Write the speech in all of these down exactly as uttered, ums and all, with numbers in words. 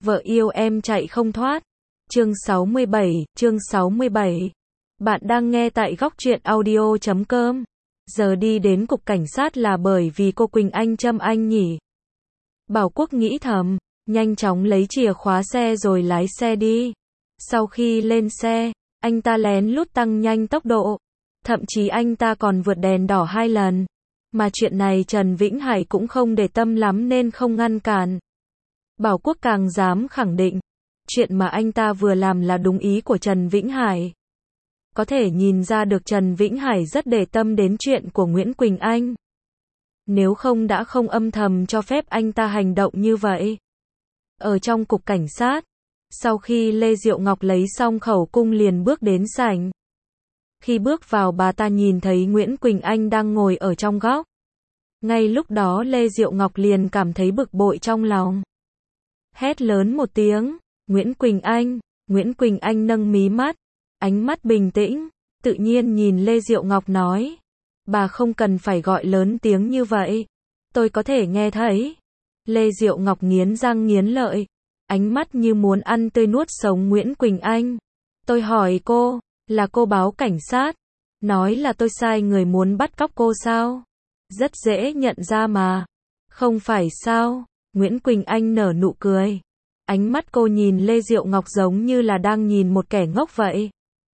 Vợ yêu em chạy không thoát. Chương sáu mươi bảy, chương sáu mươi bảy. Bạn đang nghe tại góc truyện audio chấm com. Giờ đi đến cục cảnh sát là bởi vì cô Quỳnh Anh châm anh nhỉ? Bảo Quốc nghĩ thầm, nhanh chóng lấy chìa khóa xe rồi lái xe đi. Sau khi lên xe, anh ta lén lút tăng nhanh tốc độ. Thậm chí anh ta còn vượt đèn đỏ hai lần. Mà chuyện này Trần Vĩnh Hải cũng không để tâm lắm nên không ngăn cản. Bảo Quốc càng dám khẳng định, chuyện mà anh ta vừa làm là đúng ý của Trần Vĩnh Hải. Có thể nhìn ra được Trần Vĩnh Hải rất để tâm đến chuyện của Nguyễn Quỳnh Anh. Nếu không đã không âm thầm cho phép anh ta hành động như vậy. Ở trong cục cảnh sát, sau khi Lê Diệu Ngọc lấy xong khẩu cung liền bước đến sảnh. Khi bước vào bà ta nhìn thấy Nguyễn Quỳnh Anh đang ngồi ở trong góc. Ngay lúc đó Lê Diệu Ngọc liền cảm thấy bực bội trong lòng. Hét lớn một tiếng, Nguyễn Quỳnh Anh, Nguyễn Quỳnh Anh nâng mí mắt, ánh mắt bình tĩnh, tự nhiên nhìn Lê Diệu Ngọc nói. Bà không cần phải gọi lớn tiếng như vậy, tôi có thể nghe thấy. Lê Diệu Ngọc nghiến răng nghiến lợi, ánh mắt như muốn ăn tươi nuốt sống Nguyễn Quỳnh Anh. Tôi hỏi cô, là cô báo cảnh sát, nói là tôi sai người muốn bắt cóc cô sao? Rất dễ nhận ra mà. Không phải sao? Nguyễn Quỳnh Anh nở nụ cười. Ánh mắt cô nhìn Lê Diệu Ngọc giống như là đang nhìn một kẻ ngốc vậy.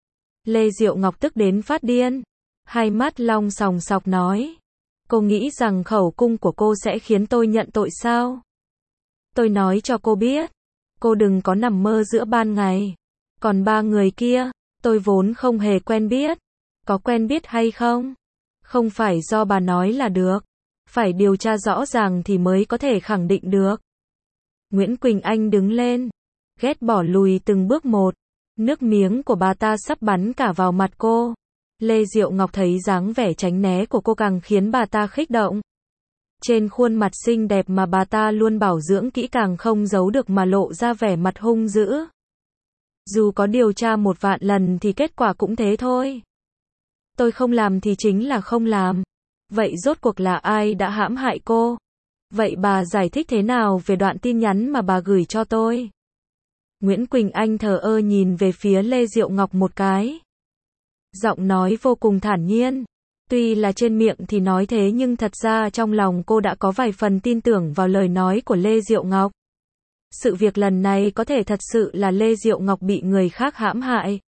Lê Diệu Ngọc tức đến phát điên. Hai mắt long sòng sọc nói. Cô nghĩ rằng khẩu cung của cô sẽ khiến tôi nhận tội sao? Tôi nói cho cô biết. Cô đừng có nằm mơ giữa ban ngày. Còn ba người kia, tôi vốn không hề quen biết. Có quen biết hay không? Không phải do bà nói là được. Phải điều tra rõ ràng thì mới có thể khẳng định được. Nguyễn Quỳnh Anh đứng lên, ghét bỏ lùi từng bước một. Nước miếng của bà ta sắp bắn cả vào mặt cô. Lê Diệu Ngọc thấy dáng vẻ tránh né của cô càng khiến bà ta khích động. Trên khuôn mặt xinh đẹp mà bà ta luôn bảo dưỡng kỹ càng không giấu được mà lộ ra vẻ mặt hung dữ. Dù có điều tra một vạn lần thì kết quả cũng thế thôi. Tôi không làm thì chính là không làm. Vậy rốt cuộc là ai đã hãm hại cô? Vậy bà giải thích thế nào về đoạn tin nhắn mà bà gửi cho tôi? Nguyễn Quỳnh Anh thờ ơ nhìn về phía Lê Diệu Ngọc một cái. Giọng nói vô cùng thản nhiên. Tuy là trên miệng thì nói thế nhưng thật ra trong lòng cô đã có vài phần tin tưởng vào lời nói của Lê Diệu Ngọc. Sự việc lần này có thể thật sự là Lê Diệu Ngọc bị người khác hãm hại.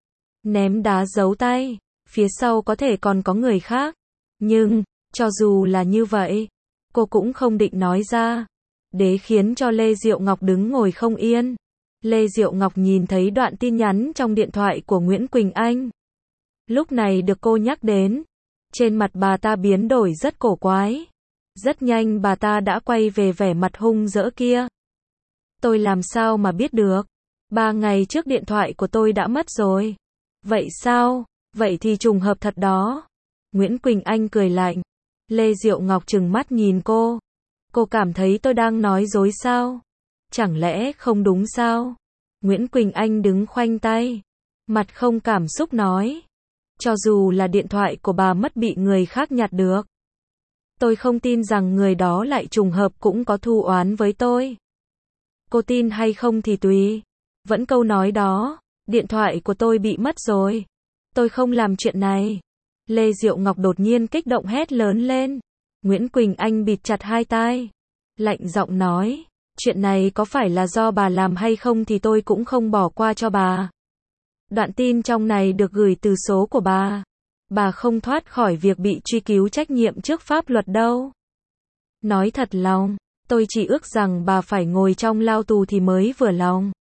Ném đá giấu tay, phía sau có thể còn có người khác. Nhưng, cho dù là như vậy, cô cũng không định nói ra. Để khiến cho Lê Diệu Ngọc đứng ngồi không yên. Lê Diệu Ngọc nhìn thấy đoạn tin nhắn trong điện thoại của Nguyễn Quỳnh Anh. Lúc này được cô nhắc đến. Trên mặt bà ta biến đổi rất cổ quái. Rất nhanh bà ta đã quay về vẻ mặt hung dữ kia. Tôi làm sao mà biết được? Ba ngày trước điện thoại của tôi đã mất rồi. Vậy sao? Vậy thì trùng hợp thật đó. Nguyễn Quỳnh Anh cười lạnh. Lê Diệu Ngọc trừng mắt nhìn cô. Cô cảm thấy tôi đang nói dối sao? Chẳng lẽ không đúng sao? Nguyễn Quỳnh Anh đứng khoanh tay. Mặt không cảm xúc nói. Cho dù là điện thoại của bà mất bị người khác nhặt được. Tôi không tin rằng người đó lại trùng hợp cũng có thù oán với tôi. Cô tin hay không thì tùy. Vẫn câu nói đó. Điện thoại của tôi bị mất rồi. Tôi không làm chuyện này. Lê Diệu Ngọc đột nhiên kích động hét lớn lên. Nguyễn Quỳnh Anh bịt chặt hai tai. Lạnh giọng nói. Chuyện này có phải là do bà làm hay không thì tôi cũng không bỏ qua cho bà. Đoạn tin trong này được gửi từ số của bà. Bà không thoát khỏi việc bị truy cứu trách nhiệm trước pháp luật đâu. Nói thật lòng, tôi chỉ ước rằng bà phải ngồi trong lao tù thì mới vừa lòng.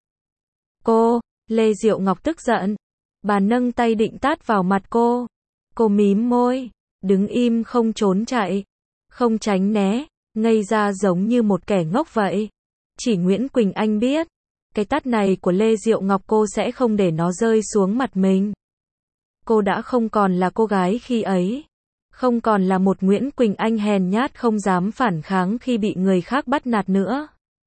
Cô, Lê Diệu Ngọc tức giận. Bà nâng tay định tát vào mặt cô. Cô mím môi, đứng im không trốn chạy, không tránh né, ngây ra giống như một kẻ ngốc vậy. Chỉ Nguyễn Quỳnh Anh biết, cái tát này của Lê Diệu Ngọc cô sẽ không để nó rơi xuống mặt mình. Cô đã không còn là cô gái khi ấy. Không còn là một Nguyễn Quỳnh Anh hèn nhát không dám phản kháng khi bị người khác bắt nạt nữa.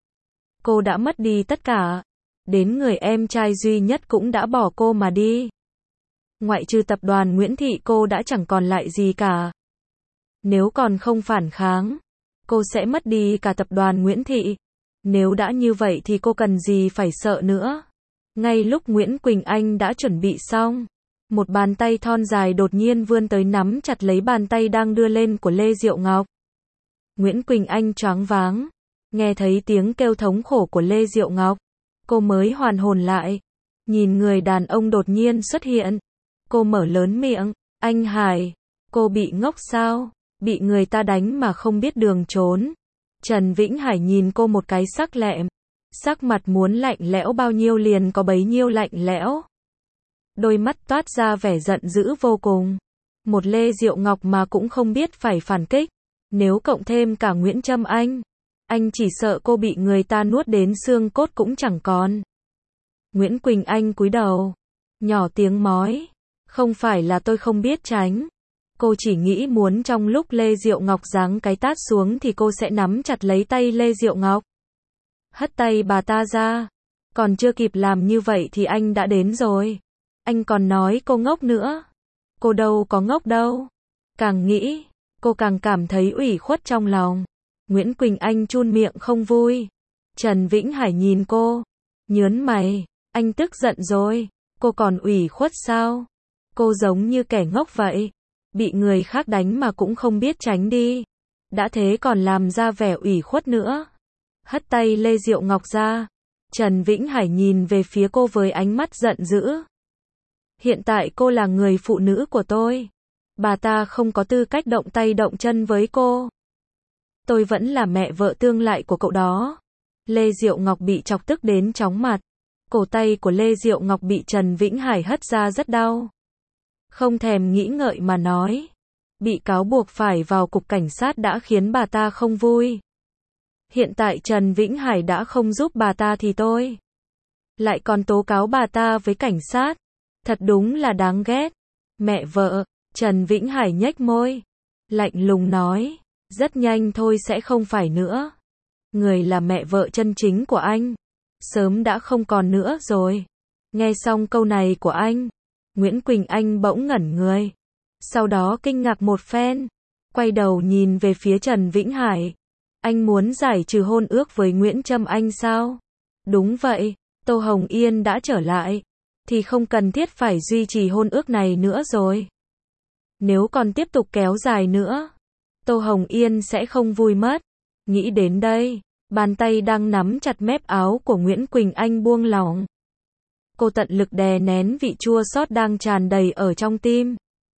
Cô đã mất đi tất cả. Đến người em trai duy nhất cũng đã bỏ cô mà đi. Ngoại trừ tập đoàn Nguyễn Thị cô đã chẳng còn lại gì cả. Nếu còn không phản kháng, cô sẽ mất đi cả tập đoàn Nguyễn Thị. Nếu đã như vậy thì cô cần gì phải sợ nữa. Ngay lúc Nguyễn Quỳnh Anh đã chuẩn bị xong, một bàn tay thon dài đột nhiên vươn tới nắm chặt lấy bàn tay đang đưa lên của Lê Diệu Ngọc. Nguyễn Quỳnh Anh choáng váng, nghe thấy tiếng kêu thống khổ của Lê Diệu Ngọc, cô mới hoàn hồn lại, nhìn người đàn ông đột nhiên xuất hiện. Cô mở lớn miệng, anh Hải, cô bị ngốc sao, bị người ta đánh mà không biết đường trốn. Trần Vĩnh Hải nhìn cô một cái sắc lẹm, sắc mặt muốn lạnh lẽo bao nhiêu liền có bấy nhiêu lạnh lẽo. Đôi mắt toát ra vẻ giận dữ vô cùng. Một Lê Diệu Ngọc mà cũng không biết phải phản kích, nếu cộng thêm cả Nguyễn Trâm Anh, anh chỉ sợ cô bị người ta nuốt đến xương cốt cũng chẳng còn. Nguyễn Quỳnh Anh cúi đầu, nhỏ tiếng mói, không phải là tôi không biết tránh. Cô chỉ nghĩ muốn trong lúc Lê Diệu Ngọc giáng cái tát xuống thì cô sẽ nắm chặt lấy tay Lê Diệu Ngọc, hất tay bà ta ra. Còn chưa kịp làm như vậy thì anh đã đến rồi. Anh còn nói cô ngốc nữa. Cô đâu có ngốc đâu. Càng nghĩ, cô càng cảm thấy ủy khuất trong lòng. Nguyễn Quỳnh Anh chun miệng không vui. Trần Vĩnh Hải nhìn cô, nhớn mày, anh tức giận rồi, cô còn ủy khuất sao? Cô giống như kẻ ngốc vậy, bị người khác đánh mà cũng không biết tránh đi. Đã thế còn làm ra vẻ ủy khuất nữa. Hất tay Lê Diệu Ngọc ra, Trần Vĩnh Hải nhìn về phía cô với ánh mắt giận dữ. Hiện tại cô là người phụ nữ của tôi. Bà ta không có tư cách động tay động chân với cô. Tôi vẫn là mẹ vợ tương lai của cậu đó. Lê Diệu Ngọc bị chọc tức đến chóng mặt. Cổ tay của Lê Diệu Ngọc bị Trần Vĩnh Hải hất ra rất đau. Không thèm nghĩ ngợi mà nói. Bị cáo buộc phải vào cục cảnh sát đã khiến bà ta không vui. Hiện tại Trần Vĩnh Hải đã không giúp bà ta thì tôi lại còn tố cáo bà ta với cảnh sát. Thật đúng là đáng ghét. Mẹ vợ, Trần Vĩnh Hải nhếch môi, lạnh lùng nói, rất nhanh thôi sẽ không phải nữa. Người là mẹ vợ chân chính của anh, sớm đã không còn nữa rồi. Nghe xong câu này của anh, Nguyễn Quỳnh Anh bỗng ngẩn người. Sau đó kinh ngạc một phen, quay đầu nhìn về phía Trần Vĩnh Hải. Anh muốn giải trừ hôn ước với Nguyễn Trâm Anh sao? Đúng vậy, Tô Hồng Yên đã trở lại, thì không cần thiết phải duy trì hôn ước này nữa rồi. Nếu còn tiếp tục kéo dài nữa, Tô Hồng Yên sẽ không vui mất. Nghĩ đến đây, bàn tay đang nắm chặt mép áo của Nguyễn Quỳnh Anh buông lỏng. Cô tận lực đè nén vị chua xót đang tràn đầy ở trong tim.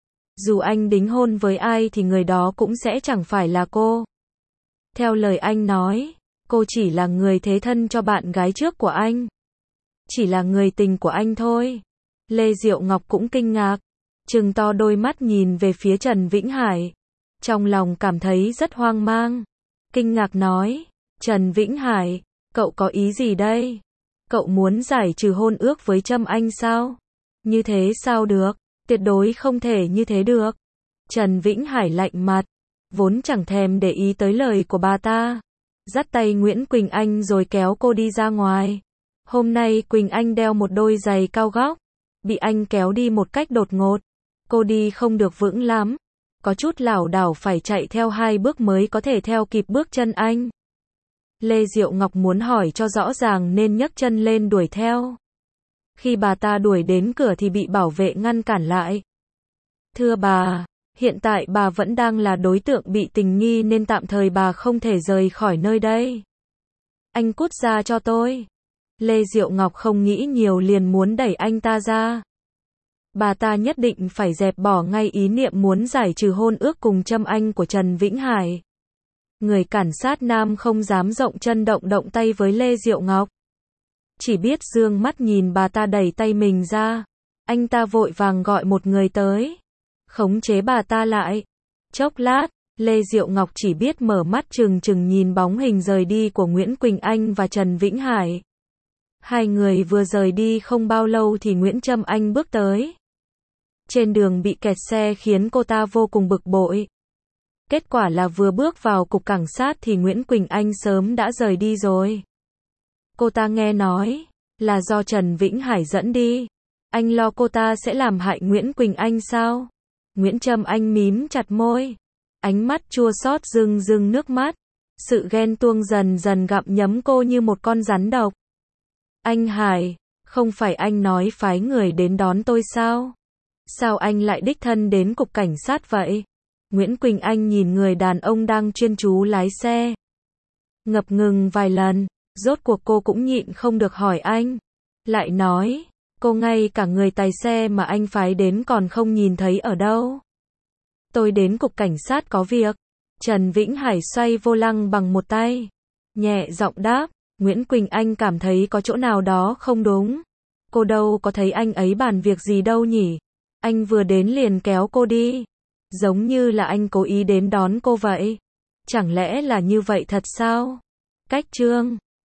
Dù anh đính hôn với ai thì người đó cũng sẽ chẳng phải là cô. Theo lời anh nói, cô chỉ là người thế thân cho bạn gái trước của anh. Chỉ là người tình của anh thôi. Lê Diệu Ngọc cũng kinh ngạc, trừng to đôi mắt nhìn về phía Trần Vĩnh Hải. Trong lòng cảm thấy rất hoang mang. Kinh ngạc nói, Trần Vĩnh Hải, cậu có ý gì đây? Cậu muốn giải trừ hôn ước với Trâm Anh sao? Như thế sao được? Tuyệt đối không thể như thế được. Trần Vĩnh Hải lạnh mặt, vốn chẳng thèm để ý tới lời của bà ta. Dắt tay Nguyễn Quỳnh Anh rồi kéo cô đi ra ngoài. Hôm nay Quỳnh Anh đeo một đôi giày cao gót, bị anh kéo đi một cách đột ngột. Cô đi không được vững lắm, có chút lảo đảo phải chạy theo hai bước mới có thể theo kịp bước chân anh. Lê Diệu Ngọc muốn hỏi cho rõ ràng nên nhấc chân lên đuổi theo. Khi bà ta đuổi đến cửa thì bị bảo vệ ngăn cản lại. Thưa bà, hiện tại bà vẫn đang là đối tượng bị tình nghi nên tạm thời bà không thể rời khỏi nơi đây. Anh cút ra cho tôi. Lê Diệu Ngọc không nghĩ nhiều liền muốn đẩy anh ta ra. Bà ta nhất định phải dẹp bỏ ngay ý niệm muốn giải trừ hôn ước cùng Trâm Anh của Trần Vĩnh Hải. Người cảnh sát nam không dám rộng chân động động tay với Lê Diệu Ngọc. Chỉ biết dương mắt nhìn bà ta đẩy tay mình ra. Anh ta vội vàng gọi một người tới, khống chế bà ta lại. Chốc lát, Lê Diệu Ngọc chỉ biết mở mắt trừng trừng nhìn bóng hình rời đi của Nguyễn Quỳnh Anh và Trần Vĩnh Hải. Hai người vừa rời đi không bao lâu thì Nguyễn Trâm Anh bước tới. Trên đường bị kẹt xe khiến cô ta vô cùng bực bội. Kết quả là vừa bước vào cục cảnh sát thì Nguyễn Quỳnh Anh sớm đã rời đi rồi. Cô ta nghe nói là do Trần Vĩnh Hải dẫn đi. Anh lo cô ta sẽ làm hại Nguyễn Quỳnh Anh sao? Nguyễn Trâm Anh mím chặt môi, ánh mắt chua xót rưng rưng nước mắt. Sự ghen tuông dần dần gặm nhấm cô như một con rắn độc. Anh Hải, không phải anh nói phái người đến đón tôi sao? Sao anh lại đích thân đến cục cảnh sát vậy? Nguyễn Quỳnh Anh nhìn người đàn ông đang chuyên chú lái xe. Ngập ngừng vài lần, rốt cuộc cô cũng nhịn không được hỏi anh. Lại nói, cô ngay cả người tài xe mà anh phái đến còn không nhìn thấy ở đâu. Tôi đến cục cảnh sát có việc. Trần Vĩnh Hải xoay vô lăng bằng một tay. Nhẹ giọng đáp, Nguyễn Quỳnh Anh cảm thấy có chỗ nào đó không đúng. Cô đâu có thấy anh ấy bàn việc gì đâu nhỉ? Anh vừa đến liền kéo cô đi. Giống như là anh cố ý đến đón cô vậy. Chẳng lẽ là như vậy thật sao? Cách chương